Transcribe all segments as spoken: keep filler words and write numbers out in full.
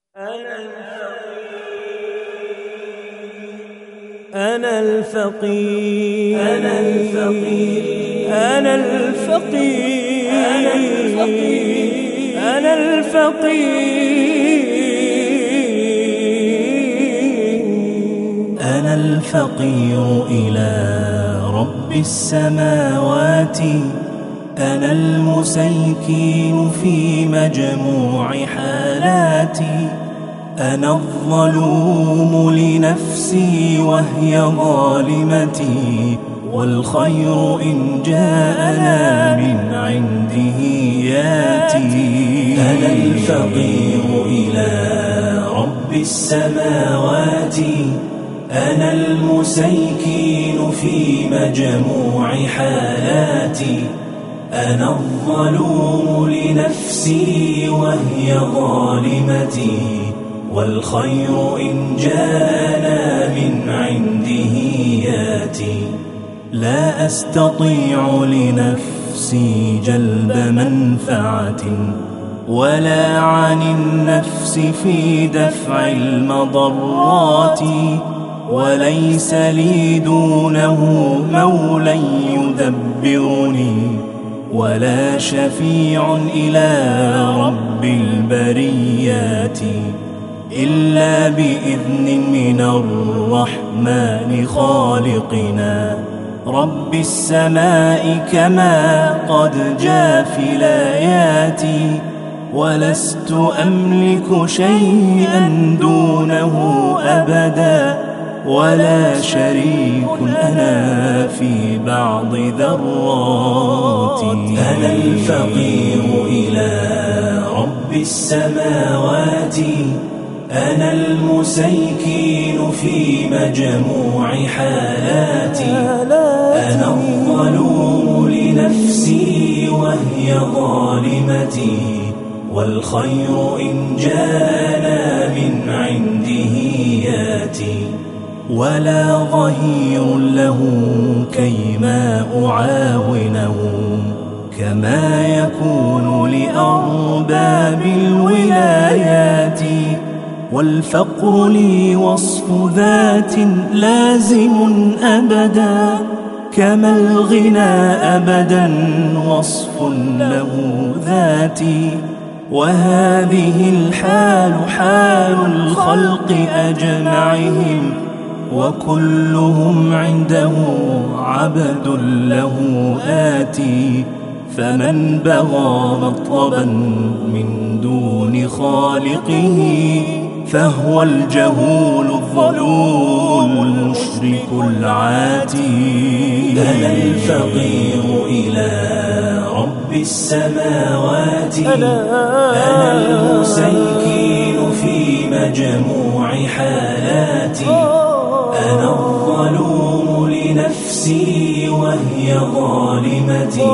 أنا الفقير أنا الفقير أنا الفقير أنا الفقير أنا الفقير أنا الفقير إلى رب السماوات. أنا المسيكين في مجموع حالاتي. أنا الظلوم لنفسي وهي ظالمتي، والخير إن جاءنا من عنده ياتي. أنا الفقير إلى رب السماوات. أنا المسيكين في مجموع حالاتي. أنا الظلوم لنفسي وهي ظالمتي، والخير إن جاءنا من عنده ياتي. لا أستطيع لنفسي جلب منفعة، ولا عن النفس في دفع المضرات، وليس لي دونه مولى يدبرني، ولا شفيع إلى رب البريات، إلا بإذن من الرحمن خالقنا رب السماء، كما قد جاء في الآيات. ولست أملك شيئا دونه أبدا، ولا شريك أنا في بعض ذراتي. أنا الفقير إلى رب السماوات. أنا المسيكين في مجموع حالاتي. أنا الظلوم لنفسي وهي ظالمتي، والخير إن جاءنا من عنده ياتي. ولا ظهير له كيما أعاونه، كما يكون لأرباب الولايات. والفقر لي وصف ذات لازم أبدا، كما الغنى أبدا وصف له ذاتي. وهذه الحال حال الخلق أجمعهم، وكلهم عنده عبد له آتي. فمن بغى مطلبا من دون خالقه، فهو الجهول الظلوم المشرك العاتي. أنا الفقير إلى رب السماوات. أنا المسيكين في مجموع حالاتي. أنا الظلوم لنفسي وهي ظالمتي،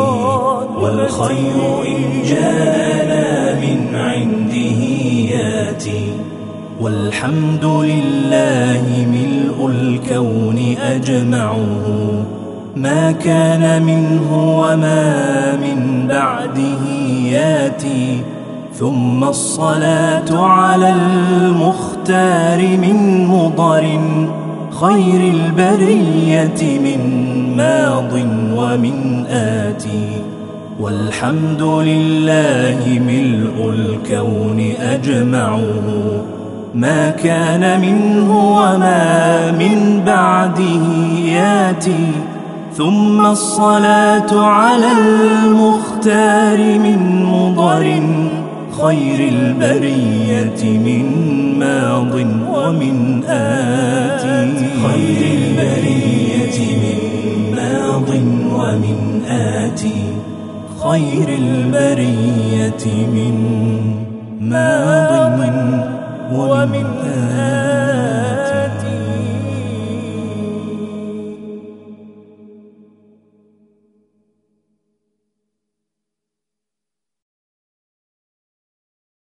والخير إن جاءنا من عنده ياتي. والحمد لله ملء الكون أجمعه، ما كان منه وما من بعده ياتي. ثم الصلاة على المختار من مضر، خير البرية من ماض ومن آتي. والحمد لله ملء الكون أجمعه، ما كان منه وما من بعده ياتي. ثم الصلاة على المختار من مضر، خير البرية من ماض ومن آتي. خير البرية من ماض ومن آتي. خير البرية من ماض ومن آتي.